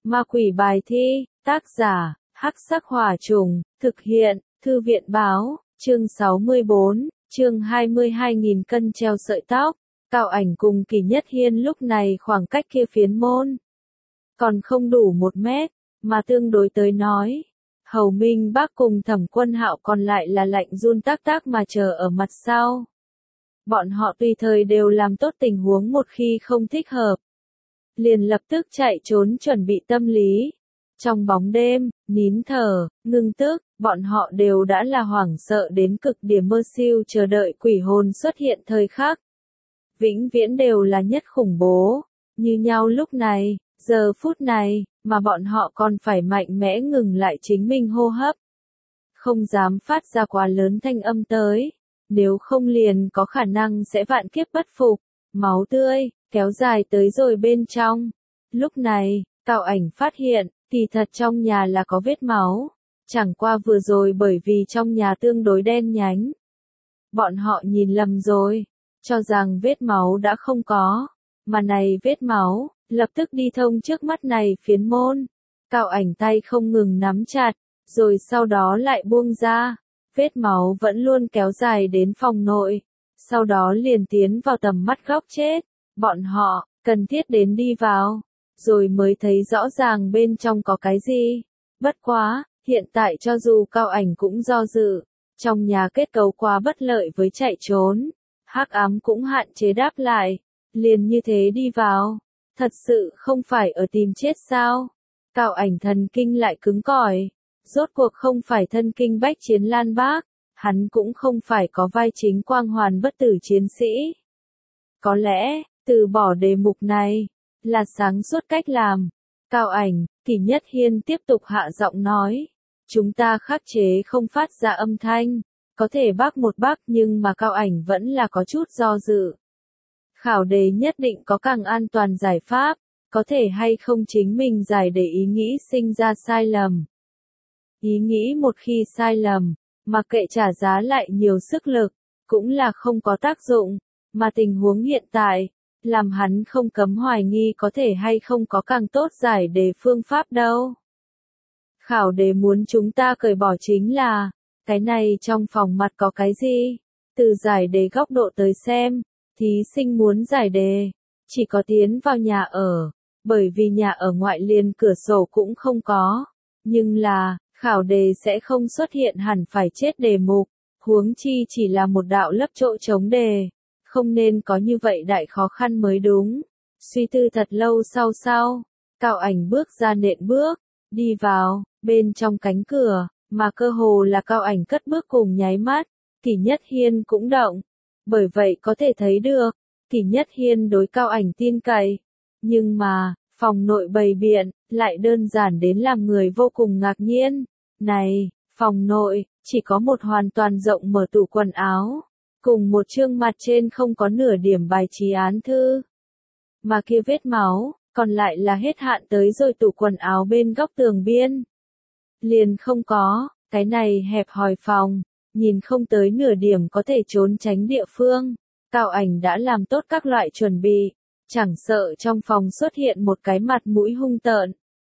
Ma quỷ bài thi, tác giả, Hắc Sắc Hỏa Trùng, thực hiện, Thư viện báo, chương 64, chương 22.000 cân treo sợi tóc. Cao Ảnh cùng Kỳ Nhất Hiên lúc này khoảng cách kia phiến môn còn không đủ 1 mét, mà tương đối tới nói, Hầu Minh Bác cùng Thẩm Quân Hạo còn lại là lạnh run tác tác mà chờ ở mặt sau. Bọn họ tùy thời đều làm tốt tình huống một khi không thích hợp, liền lập tức chạy trốn chuẩn bị tâm lý. Trong bóng đêm, nín thở, ngưng tức, bọn họ đều đã là hoảng sợ đến cực điểm, mơ siêu chờ đợi quỷ hồn xuất hiện thời khắc. Vĩnh viễn đều là nhất khủng bố, như nhau lúc này, giờ phút này, mà bọn họ còn phải mạnh mẽ ngừng lại chính mình hô hấp. Không dám phát ra quá lớn thanh âm tới, nếu không liền có khả năng sẽ vạn kiếp bất phục, máu tươi, kéo dài tới rồi bên trong. Lúc này, Cao Ảnh phát hiện, kỳ thật trong nhà là có vết máu, chẳng qua vừa rồi bởi vì trong nhà tương đối đen nhánh. Bọn họ nhìn lầm rồi, cho rằng vết máu đã không có, mà này vết máu, lập tức đi thông trước mắt này phiến môn. Cao Ảnh tay không ngừng nắm chặt, rồi sau đó lại buông ra, vết máu vẫn luôn kéo dài đến phòng nội, sau đó liền tiến vào tầm mắt góc chết. Bọn họ, cần thiết đến đi vào, rồi mới thấy rõ ràng bên trong có cái gì. Bất quá, hiện tại cho dù Cao Ảnh cũng do dự, trong nhà kết cấu quá bất lợi với chạy trốn, hắc ám cũng hạn chế đáp lại, liền như thế đi vào. Thật sự không phải ở tìm chết sao? Cao Ảnh thần kinh lại cứng cỏi, rốt cuộc không phải thân kinh bách chiến Lan Bác, hắn cũng không phải có vai chính quang hoàn bất tử chiến sĩ. Có lẽ, từ bỏ đề mục này, là sáng suốt cách làm. Cao Ảnh, Kỳ Nhất Hiên tiếp tục hạ giọng nói, chúng ta khắc chế không phát ra âm thanh, có thể bác một bác, nhưng mà Cao Ảnh vẫn là có chút do dự. Khảo đề nhất định có càng an toàn giải pháp, có thể hay không chính mình giải để ý nghĩ sinh ra sai lầm. Ý nghĩ một khi sai lầm, mặc kệ trả giá lại nhiều sức lực, cũng là không có tác dụng, mà tình huống hiện tại, làm hắn không cấm hoài nghi có thể hay không có càng tốt giải đề phương pháp đâu. Khảo đề muốn chúng ta cởi bỏ chính là, cái này trong phòng mặt có cái gì? Từ giải đề góc độ tới xem, thí sinh muốn giải đề, chỉ có tiến vào nhà ở, bởi vì nhà ở ngoại liền cửa sổ cũng không có. Nhưng là, khảo đề sẽ không xuất hiện hẳn phải chết đề mục, huống chi chỉ là một đạo lấp chỗ trống đề, không nên có như vậy đại khó khăn mới đúng. Suy tư thật lâu sau, Cao Ảnh bước ra nện bước, đi vào, bên trong cánh cửa, mà cơ hồ là Cao Ảnh cất bước cùng nháy mắt, Kỳ Nhất Hiên cũng động. Bởi vậy có thể thấy được, Kỳ Nhất Hiên đối Cao Ảnh tin cậy. Nhưng mà, phòng nội bày biện, lại đơn giản đến làm người vô cùng ngạc nhiên. Này, phòng nội, chỉ có một hoàn toàn rộng mở tủ quần áo, cùng một chương mặt trên không có nửa điểm bài trí án thư. Mà kia vết máu, còn lại là hết hạn tới rồi tủ quần áo bên góc tường biên. Liền không có, cái này hẹp hòi phòng, nhìn không tới nửa điểm có thể trốn tránh địa phương. Cao Ảnh đã làm tốt các loại chuẩn bị, chẳng sợ trong phòng xuất hiện một cái mặt mũi hung tợn,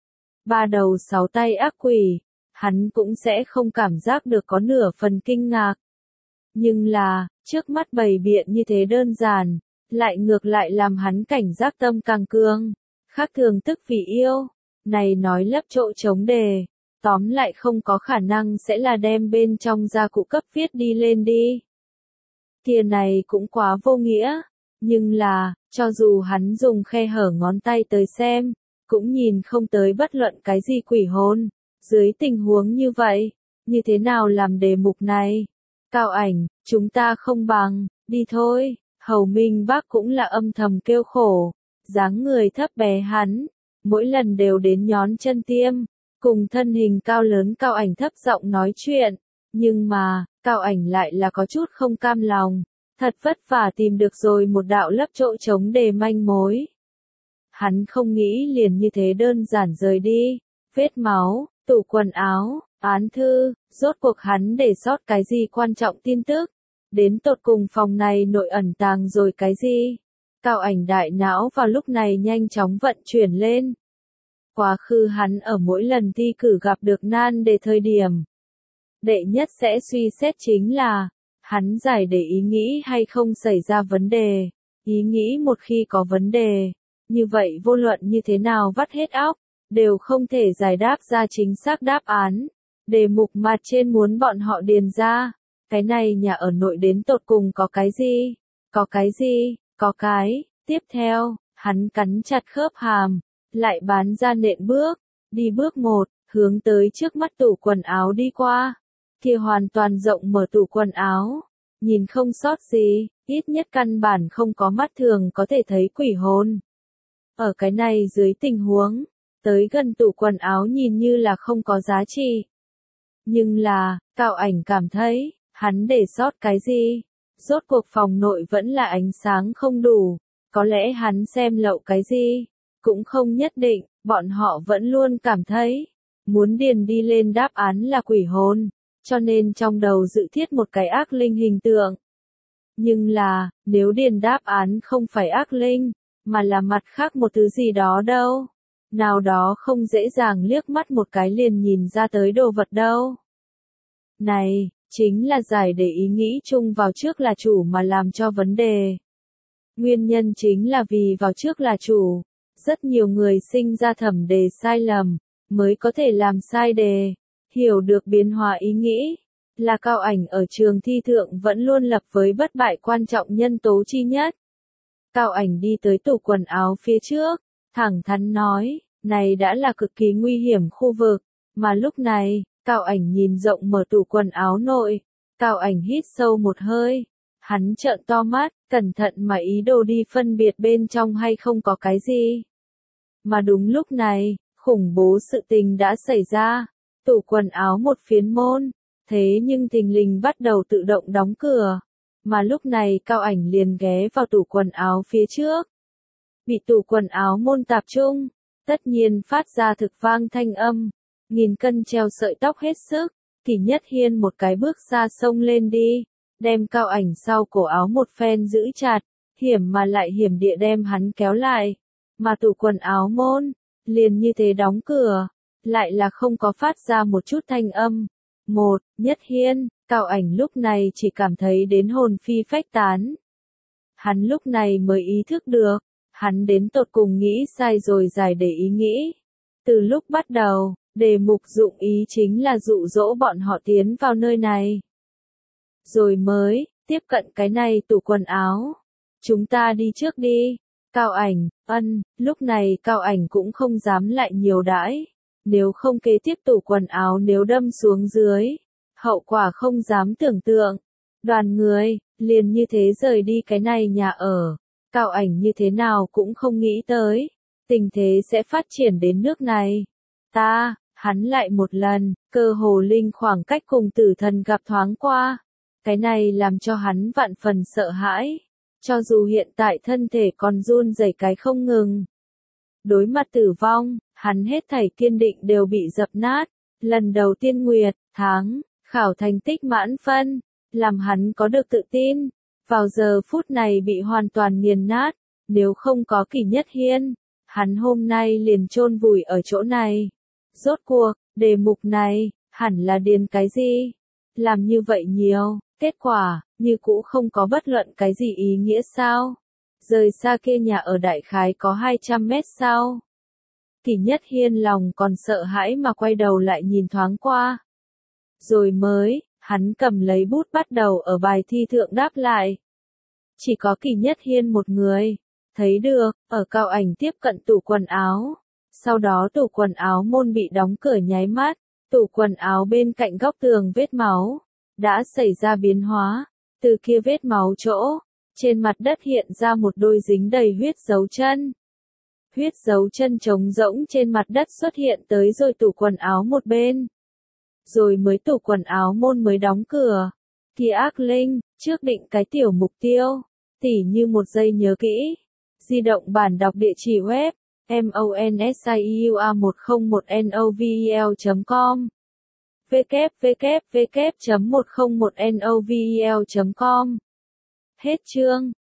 3 đầu 6 tay ác quỷ, hắn cũng sẽ không cảm giác được có nửa phần kinh ngạc. Nhưng là, trước mắt bày biện như thế đơn giản, lại ngược lại làm hắn cảnh giác tâm càng cường, khác thường tức vì yêu. Này nói lấp chỗ trống đề, tóm lại không có khả năng sẽ là đem bên trong gia cụ cấp viết đi lên đi. Kia này cũng quá vô nghĩa, nhưng là, cho dù hắn dùng khe hở ngón tay tới xem, cũng nhìn không tới bất luận cái gì quỷ hồn. Dưới tình huống như vậy, như thế nào làm đề mục này? Cao Ảnh, chúng ta không bằng, đi thôi. Hầu Minh Bác cũng là âm thầm kêu khổ, dáng người thấp bé hắn, mỗi lần đều đến nhón chân tiêm, cùng thân hình cao lớn Cao Ảnh thấp giọng nói chuyện, nhưng mà, Cao Ảnh lại là có chút không cam lòng, thật vất vả tìm được rồi một đạo lấp chỗ trống đề manh mối. Hắn không nghĩ liền như thế đơn giản rời đi, vết máu, tủ quần áo, án thư, rốt cuộc hắn để sót cái gì quan trọng tin tức, đến tột cùng phòng này nội ẩn tàng rồi cái gì. Cao Ảnh đại não vào lúc này nhanh chóng vận chuyển lên. Quá khứ hắn ở mỗi lần thi cử gặp được nan đề thời điểm. Đệ nhất sẽ suy xét chính là, hắn giải để ý nghĩ hay không xảy ra vấn đề. Ý nghĩ một khi có vấn đề, như vậy vô luận như thế nào vắt hết óc, đều không thể giải đáp ra chính xác đáp án. Đề mục mặt trên muốn bọn họ điền ra, cái này nhà ở nội đến tột cùng có cái gì? Có cái gì? Có cái. Tiếp theo, hắn cắn chặt khớp hàm, lại bán ra nện bước, đi bước 1, hướng tới trước mắt tủ quần áo đi qua. Kia hoàn toàn rộng mở tủ quần áo, nhìn không sót gì, ít nhất căn bản không có mắt thường có thể thấy quỷ hồn. Ở cái này dưới tình huống, tới gần tủ quần áo nhìn như là không có giá trị. Nhưng là, Cao Ảnh cảm thấy, hắn để sót cái gì? Rốt cuộc phòng nội vẫn là ánh sáng không đủ, có lẽ hắn xem lậu cái gì? Cũng không nhất định, bọn họ vẫn luôn cảm thấy, muốn điền đi lên đáp án là quỷ hồn, cho nên trong đầu dự thiết một cái ác linh hình tượng. Nhưng là, nếu điền đáp án không phải ác linh, mà là mặt khác một thứ gì đó đâu. Nào đó không dễ dàng liếc mắt một cái liền nhìn ra tới đồ vật đâu. Này, chính là giải để ý nghĩ chung vào trước là chủ mà làm cho vấn đề. Nguyên nhân chính là vì vào trước là chủ, rất nhiều người sinh ra thẩm đề sai lầm, mới có thể làm sai đề, hiểu được biến hóa ý nghĩ, là Cao Ảnh ở trường thi thượng vẫn luôn lập với bất bại quan trọng nhân tố chi nhất. Cao Ảnh đi tới tủ quần áo phía trước, thẳng thắn nói, này đã là cực kỳ nguy hiểm khu vực, mà lúc này, Cao Ảnh nhìn rộng mở tủ quần áo nội, Cao Ảnh hít sâu một hơi, hắn trợn to mắt, cẩn thận mà ý đồ đi phân biệt bên trong hay không có cái gì. Mà đúng lúc này, khủng bố sự tình đã xảy ra, tủ quần áo một phiến môn, thế nhưng thình lình bắt đầu tự động đóng cửa, mà lúc này Cao Ảnh liền ghé vào tủ quần áo phía trước. Bị tủ quần áo môn tạp trung, tất nhiên phát ra thực vang thanh âm, nghìn cân treo sợi tóc hết sức, Kỷ Nhất Hiên một cái bước xa xông lên đi, đem Cao Ảnh sau cổ áo một phen giữ chặt, hiểm mà lại hiểm địa đem hắn kéo lại, mà tủ quần áo môn, liền như thế đóng cửa, lại là không có phát ra một chút thanh âm. Nhất Hiên, Cao Ảnh lúc này chỉ cảm thấy đến hồn phi phách tán. Hắn lúc này mới ý thức được, hắn đến tột cùng nghĩ sai rồi giải để ý nghĩ. Từ lúc bắt đầu, đề mục dụng ý chính là dụ dỗ bọn họ tiến vào nơi này. Rồi mới, tiếp cận cái này tủ quần áo. Chúng ta đi trước đi. Cao Ảnh, lúc này Cao Ảnh cũng không dám lại nhiều đãi. Nếu không kế tiếp tủ quần áo nếu đâm xuống dưới, hậu quả không dám tưởng tượng. Đoàn người, liền như thế rời đi cái này nhà ở. Cao Ảnh như thế nào cũng không nghĩ tới, tình thế sẽ phát triển đến nước này. Hắn lại một lần, cơ hồ linh khoảng cách cùng tử thần gặp thoáng qua. Cái này làm cho hắn vạn phần sợ hãi. Cho dù hiện tại thân thể còn run rẩy cái không ngừng. Đối mặt tử vong, hắn hết thảy kiên định đều bị dập nát. Lần đầu tiên nguyệt, tháng, khảo thành tích mãn phân, làm hắn có được tự tin. Vào giờ phút này bị hoàn toàn nghiền nát, nếu không có Kỷ Nhất Hiên, hắn hôm nay liền chôn vùi ở chỗ này. Rốt cuộc, đề mục này, hẳn là điền cái gì? Làm như vậy nhiều, kết quả, như cũ không có bất luận cái gì ý nghĩa sao? Rời xa kia nhà ở đại khái có 200 mét sao? Kỷ Nhất Hiên lòng còn sợ hãi mà quay đầu lại nhìn thoáng qua. Rồi mới, hắn cầm lấy bút bắt đầu ở bài thi thượng đáp lại. Chỉ có Kỷ Nhất Hiên một người, thấy được, ở Cao Ảnh tiếp cận tủ quần áo. Sau đó tủ quần áo môn bị đóng cửa nháy mắt, tủ quần áo bên cạnh góc tường vết máu, đã xảy ra biến hóa. Từ kia vết máu chỗ, trên mặt đất hiện ra một đôi dính đầy huyết dấu chân. Huyết dấu chân trống rỗng trên mặt đất xuất hiện tới rồi tủ quần áo một bên. Rồi mới tủ quần áo môn mới đóng cửa. Kia ác linh, trước định cái tiểu mục tiêu, tỉ như một giây nhớ kỹ. Di động bản đọc địa chỉ web, monsiua101novel.com www.101novel.com. Hết chương.